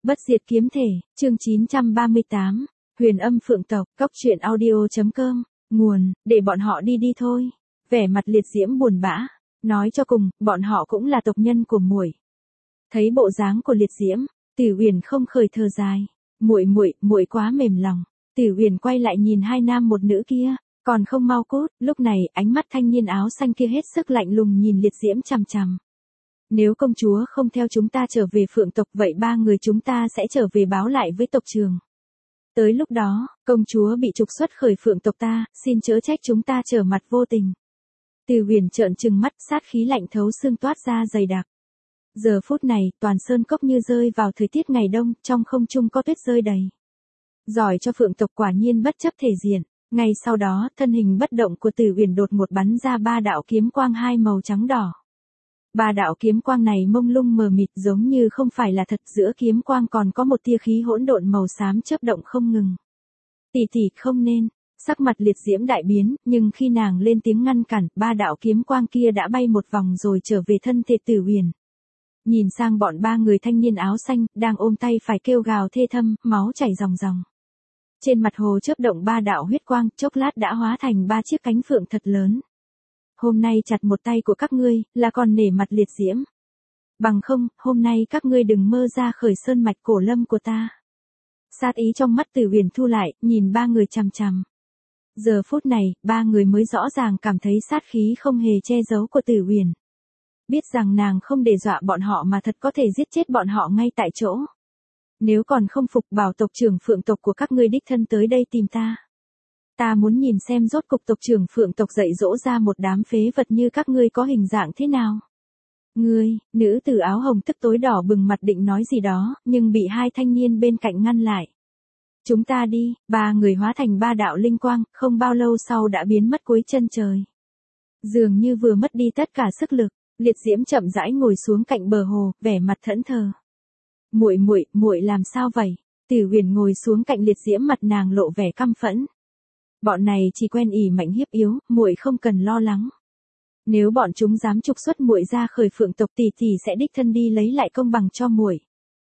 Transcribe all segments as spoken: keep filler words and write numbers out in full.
Bất diệt kiếm thể, chương chín trăm ba mươi tám, huyền âm phượng tộc, cốc truyện audio.com, nguồn, để bọn họ đi đi thôi. Vẻ mặt liệt diễm buồn bã, nói cho cùng, bọn họ cũng là tộc nhân của muội. Thấy bộ dáng của liệt diễm, Tử Uyển không khởi thở dài, muội muội, muội quá mềm lòng. Tử Uyển quay lại nhìn hai nam một nữ kia, còn không mau cút. Lúc này, ánh mắt thanh niên áo xanh kia hết sức lạnh lùng nhìn liệt diễm chằm chằm. Nếu công chúa không theo chúng ta trở về phượng tộc, vậy ba người chúng ta sẽ trở về báo lại với tộc trưởng. Tới lúc đó, công chúa bị trục xuất khỏi phượng tộc ta, xin chớ trách chúng ta trở mặt vô tình. Từ Huyền trợn trừng mắt, sát khí lạnh thấu xương toát ra dày đặc. Giờ phút này, toàn sơn cốc như rơi vào thời tiết ngày đông, trong không trung có tuyết rơi đầy. Giỏi cho phượng tộc quả nhiên bất chấp thể diện. Ngay sau đó, thân hình bất động của Từ Huyền đột ngột bắn ra ba đạo kiếm quang hai màu trắng đỏ. Ba đạo kiếm quang này mông lung mờ mịt giống như không phải là thật, giữa kiếm quang còn có một tia khí hỗn độn màu xám chớp động không ngừng. Tỷ tỷ không nên, sắc mặt liệt diễm đại biến, nhưng khi nàng lên tiếng ngăn cản, ba đạo kiếm quang kia đã bay một vòng rồi trở về thân thể Tử Huyền. Nhìn sang bọn ba người thanh niên áo xanh, đang ôm tay phải kêu gào thê thâm, máu chảy ròng ròng. Trên mặt hồ chớp động ba đạo huyết quang, chốc lát đã hóa thành ba chiếc cánh phượng thật lớn. Hôm nay chặt một tay của các ngươi, là còn nể mặt liệt diễm. Bằng không, hôm nay các ngươi đừng mơ ra khởi sơn mạch cổ lâm của ta. Sát ý trong mắt Tử Huyền thu lại, nhìn ba người chằm chằm. Giờ phút này, ba người mới rõ ràng cảm thấy sát khí không hề che giấu của Tử Huyền. Biết rằng nàng không để dọa bọn họ mà thật có thể giết chết bọn họ ngay tại chỗ. Nếu còn không phục, bảo tộc trưởng phượng tộc của các ngươi đích thân tới đây tìm ta. Ta muốn nhìn xem rốt cục tộc trưởng phượng tộc dạy dỗ ra một đám phế vật như các ngươi có hình dạng thế nào. Ngươi, nữ tử áo hồng tức tối đỏ bừng mặt định nói gì đó, nhưng bị hai thanh niên bên cạnh ngăn lại. Chúng ta đi, ba người hóa thành ba đạo linh quang, không bao lâu sau đã biến mất cuối chân trời. Dường như vừa mất đi tất cả sức lực, liệt diễm chậm rãi ngồi xuống cạnh bờ hồ, vẻ mặt thẫn thờ. Muội muội, muội làm sao vậy? Tử Huyền ngồi xuống cạnh liệt diễm, mặt nàng lộ vẻ căm phẫn. Bọn này chỉ quen ỉ mạnh hiếp yếu, muội không cần lo lắng. Nếu bọn chúng dám trục xuất muội ra khỏi phượng tộc, tỷ tỷ sẽ đích thân đi lấy lại công bằng cho muội.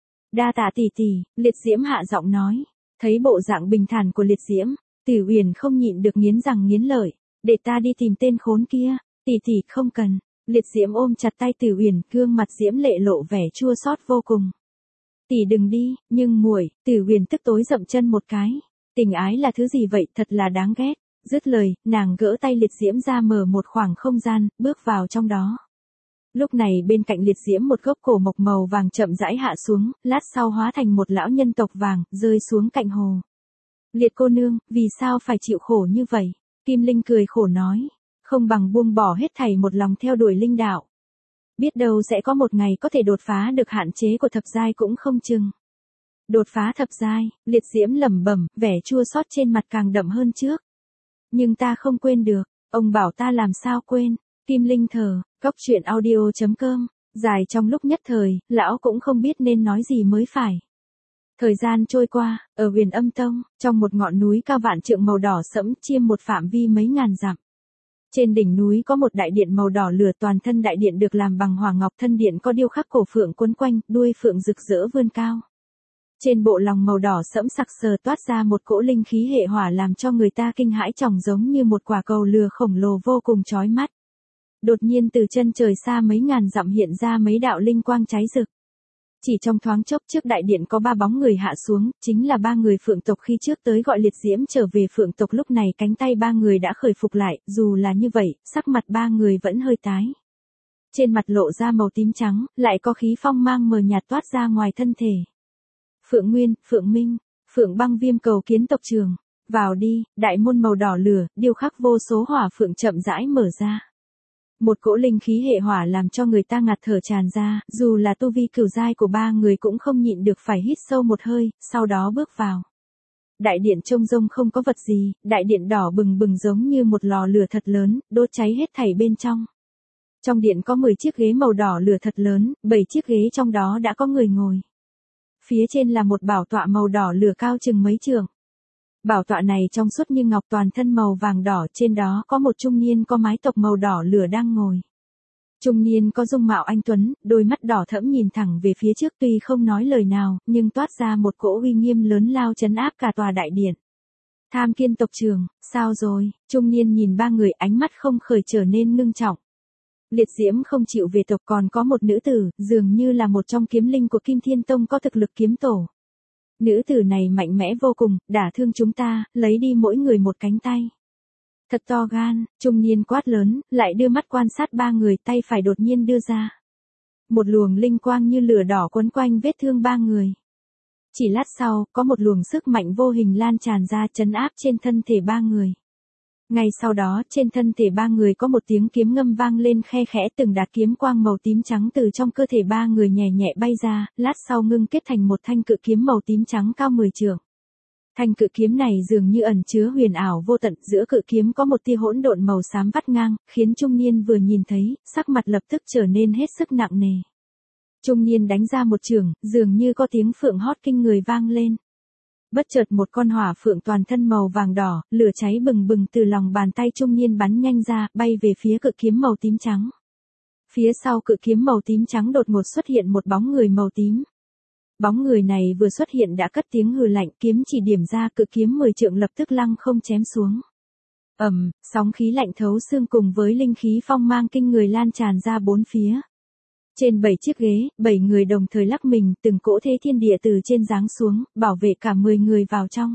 Đa tạ tỷ tỷ, liệt diễm hạ giọng nói. Thấy bộ dạng bình thản của liệt diễm, Tử Huyền không nhịn được nghiến răng nghiến lợi. Để ta đi tìm tên khốn kia, tỷ tỷ không cần. Liệt diễm ôm chặt tay Tử Huyền, gương mặt diễm lệ lộ vẻ chua xót vô cùng. Tỷ đừng đi, nhưng muội, Tử Huyền tức tối dậm chân một cái. Tình ái là thứ gì vậy, thật là đáng ghét. Dứt lời, nàng gỡ tay liệt diễm ra, mở một khoảng không gian, bước vào trong đó. Lúc này bên cạnh liệt diễm một gốc cổ mộc màu vàng chậm rãi hạ xuống, lát sau hóa thành một lão nhân tộc vàng, rơi xuống cạnh hồ. Liệt cô nương, vì sao phải chịu khổ như vậy? Kim Linh cười khổ nói, không bằng buông bỏ hết thảy một lòng theo đuổi linh đạo. Biết đâu sẽ có một ngày có thể đột phá được hạn chế của thập giai cũng không chừng. Đột phá thập giai, liệt diễm lẩm bẩm, vẻ chua xót trên mặt càng đậm hơn trước. Nhưng ta không quên được, ông bảo ta làm sao quên. Kim Linh thở, cốc truyện audio.com, dài trong lúc nhất thời, lão cũng không biết nên nói gì mới phải. Thời gian trôi qua, ở Huyền Âm Tông, trong một ngọn núi cao vạn trượng màu đỏ sẫm, chiêm một phạm vi mấy ngàn dặm. Trên đỉnh núi có một đại điện màu đỏ lửa, toàn thân đại điện được làm bằng hỏa ngọc, thân điện có điêu khắc cổ phượng quấn quanh, đuôi phượng rực rỡ vươn cao. Trên bộ lòng màu đỏ sẫm sặc sờ toát ra một cỗ linh khí hệ hỏa làm cho người ta kinh hãi, tròng giống như một quả cầu lửa khổng lồ vô cùng chói mắt. Đột nhiên từ chân trời xa mấy ngàn dặm hiện ra mấy đạo linh quang cháy rực. Chỉ trong thoáng chốc, trước đại điện có ba bóng người hạ xuống, chính là ba người phượng tộc khi trước tới gọi liệt diễm trở về phượng tộc. Lúc này cánh tay ba người đã khởi phục lại, dù là như vậy, sắc mặt ba người vẫn hơi tái. Trên mặt lộ ra màu tím trắng, lại có khí phong mang mờ nhạt toát ra ngoài thân thể. Phượng Nguyên, Phượng Minh, Phượng Băng Viêm cầu kiến tộc trưởng. Vào đi, đại môn màu đỏ lửa, điêu khắc vô số hỏa phượng chậm rãi mở ra. Một cỗ linh khí hệ hỏa làm cho người ta ngạt thở tràn ra, dù là tu vi cửu giai của ba người cũng không nhịn được phải hít sâu một hơi, sau đó bước vào. Đại điện trông rông không có vật gì, đại điện đỏ bừng bừng giống như một lò lửa thật lớn, đốt cháy hết thảy bên trong. Trong điện có mười chiếc ghế màu đỏ lửa thật lớn, bảy chiếc ghế trong đó đã có người ngồi. Phía trên là một bảo tọa màu đỏ lửa cao chừng mấy trượng. Bảo tọa này trong suốt như ngọc, toàn thân màu vàng đỏ, trên đó có một trung niên có mái tóc màu đỏ lửa đang ngồi. Trung niên có dung mạo anh tuấn, đôi mắt đỏ thẫm nhìn thẳng về phía trước tuy không nói lời nào, nhưng toát ra một cỗ uy nghiêm lớn lao trấn áp cả tòa đại điện. Tham Kiên tộc trưởng, sao rồi? Trung niên nhìn ba người, ánh mắt không khởi trở nên ngưng trọng. Liệt diễm không chịu về tộc, còn có một nữ tử, dường như là một trong kiếm linh của Kim Thiên Tông có thực lực kiếm tổ. Nữ tử này mạnh mẽ vô cùng, đả thương chúng ta, lấy đi mỗi người một cánh tay. Thật to gan, trung niên quát lớn, lại đưa mắt quan sát ba người, tay phải đột nhiên đưa ra. Một luồng linh quang như lửa đỏ quấn quanh vết thương ba người. Chỉ lát sau, có một luồng sức mạnh vô hình lan tràn ra trấn áp trên thân thể ba người. Ngay sau đó, trên thân thể ba người có một tiếng kiếm ngâm vang lên khe khẽ, từng đạt kiếm quang màu tím trắng từ trong cơ thể ba người nhẹ nhẹ bay ra, lát sau ngưng kết thành một thanh cự kiếm màu tím trắng cao mười trượng. Thanh cự kiếm này dường như ẩn chứa huyền ảo vô tận, giữa cự kiếm có một tia hỗn độn màu xám vắt ngang, khiến trung niên vừa nhìn thấy, sắc mặt lập tức trở nên hết sức nặng nề. Trung niên đánh ra một chưởng, dường như có tiếng phượng hót kinh người vang lên. Bất chợt một con hỏa phượng toàn thân màu vàng đỏ, lửa cháy bừng bừng từ lòng bàn tay trung niên bắn nhanh ra, bay về phía cự kiếm màu tím trắng. Phía sau cự kiếm màu tím trắng đột ngột xuất hiện một bóng người màu tím. Bóng người này vừa xuất hiện đã cất tiếng hừ lạnh, kiếm chỉ điểm ra, cự kiếm mười trượng lập tức lăng không chém xuống. Ầm, sóng khí lạnh thấu xương cùng với linh khí phong mang kinh người lan tràn ra bốn phía. Trên bảy chiếc ghế, bảy người đồng thời lắc mình, từng cỗ thế thiên địa từ trên giáng xuống, bảo vệ cả mười người vào trong.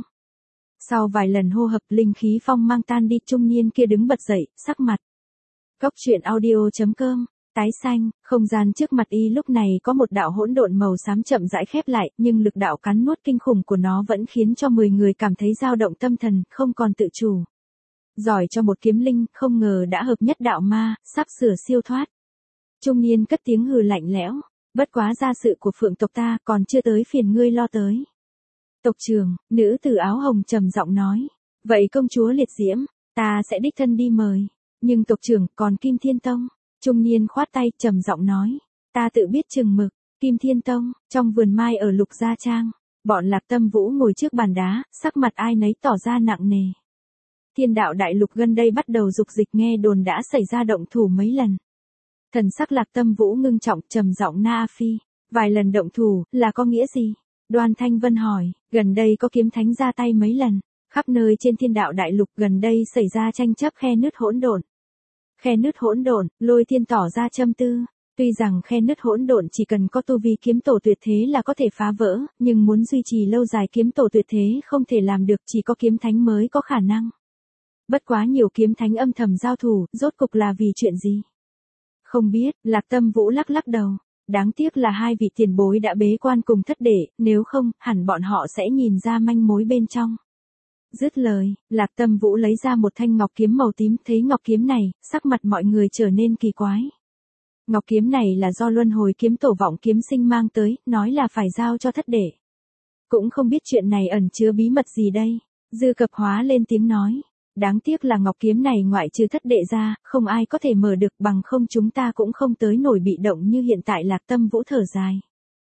Sau vài lần hô hợp, linh khí phong mang tan đi, trung niên kia đứng bật dậy, sắc mặt. Góc truyện audio chấm com, tái xanh, không gian trước mặt y lúc này có một đạo hỗn độn màu xám chậm rãi khép lại, nhưng lực đạo cắn nuốt kinh khủng của nó vẫn khiến cho mười người cảm thấy dao động tâm thần, không còn tự chủ. Giỏi cho một kiếm linh, không ngờ đã hợp nhất đạo ma, sắp sửa siêu thoát. Trung niên cất tiếng hừ lạnh lẽo, bất quá gia sự của phượng tộc ta còn chưa tới phiền ngươi lo tới. Tộc trưởng, nữ tử áo hồng trầm giọng nói, vậy công chúa liệt diễm, ta sẽ đích thân đi mời, nhưng tộc trưởng còn Kim Thiên Tông. Trung niên khoát tay trầm giọng nói, ta tự biết chừng mực. Kim Thiên Tông, trong vườn mai ở Lục Gia Trang, bọn Lạc Tâm Vũ ngồi trước bàn đá, sắc mặt ai nấy tỏ ra nặng nề. Thiên đạo đại lục gần đây bắt đầu dục dịch, nghe đồn đã xảy ra động thủ mấy lần. Thần sắc Lạc Tâm Vũ ngưng trọng, trầm giọng, Na Phi, vài lần động thủ, là có nghĩa gì? Đoan Thanh Vân hỏi, gần đây có kiếm thánh ra tay mấy lần, khắp nơi trên thiên đạo đại lục gần đây xảy ra tranh chấp khe nứt hỗn độn. Khe nứt hỗn độn, Lôi Thiên tỏ ra châm tư, tuy rằng khe nứt hỗn độn chỉ cần có tu vi kiếm tổ tuyệt thế là có thể phá vỡ, nhưng muốn duy trì lâu dài kiếm tổ tuyệt thế không thể làm được, chỉ có kiếm thánh mới có khả năng. Bất quá nhiều kiếm thánh âm thầm giao thủ, rốt cục là vì chuyện gì? Không biết, Lạc Tâm Vũ lắc lắc đầu. Đáng tiếc là hai vị tiền bối đã bế quan cùng thất đệ, nếu không, hẳn bọn họ sẽ nhìn ra manh mối bên trong. Dứt lời, Lạc Tâm Vũ lấy ra một thanh ngọc kiếm màu tím, thấy ngọc kiếm này, sắc mặt mọi người trở nên kỳ quái. Ngọc kiếm này là do luân hồi kiếm tổ Vọng Kiếm Sinh mang tới, nói là phải giao cho thất đệ. Cũng không biết chuyện này ẩn chứa bí mật gì đây. Dư Cập Hóa lên tiếng nói. Đáng tiếc là ngọc kiếm này ngoại trừ thất đệ ra, không ai có thể mở được, bằng không chúng ta cũng không tới nổi bị động như hiện tại. Lạc Tâm Vũ thở dài.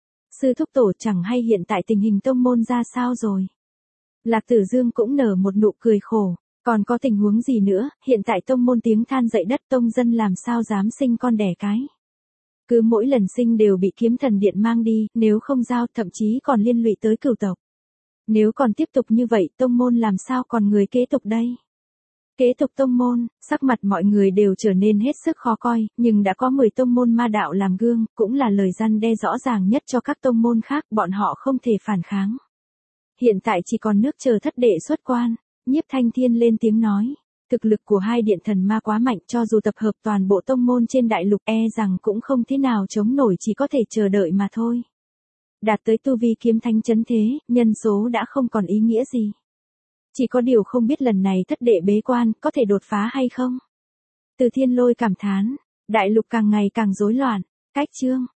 Sư thúc tổ, chẳng hay hiện tại tình hình tông môn ra sao rồi. Lạc Tử Dương cũng nở một nụ cười khổ. Còn có tình huống gì nữa, hiện tại tông môn tiếng than dậy đất, tông dân làm sao dám sinh con đẻ cái. Cứ mỗi lần sinh đều bị kiếm thần điện mang đi, nếu không giao thậm chí còn liên lụy tới cửu tộc. Nếu còn tiếp tục như vậy, tông môn làm sao còn người kế tục đây. Kế tục tông môn, sắc mặt mọi người đều trở nên hết sức khó coi, nhưng đã có mười tông môn ma đạo làm gương, cũng là lời răn đe rõ ràng nhất cho các tông môn khác, bọn họ không thể phản kháng. Hiện tại chỉ còn nước chờ thất đệ xuất quan. Nhiếp Thanh Thiên lên tiếng nói, thực lực của hai điện thần ma quá mạnh, cho dù tập hợp toàn bộ tông môn trên đại lục e rằng cũng không thế nào chống nổi, chỉ có thể chờ đợi mà thôi. Đạt tới tu vi kiếm thánh chấn thế, nhân số đã không còn ý nghĩa gì. Chỉ có điều không biết lần này thất đệ bế quan, có thể đột phá hay không? Từ Thiên Lôi cảm thán, đại lục càng ngày càng rối loạn, cách chương.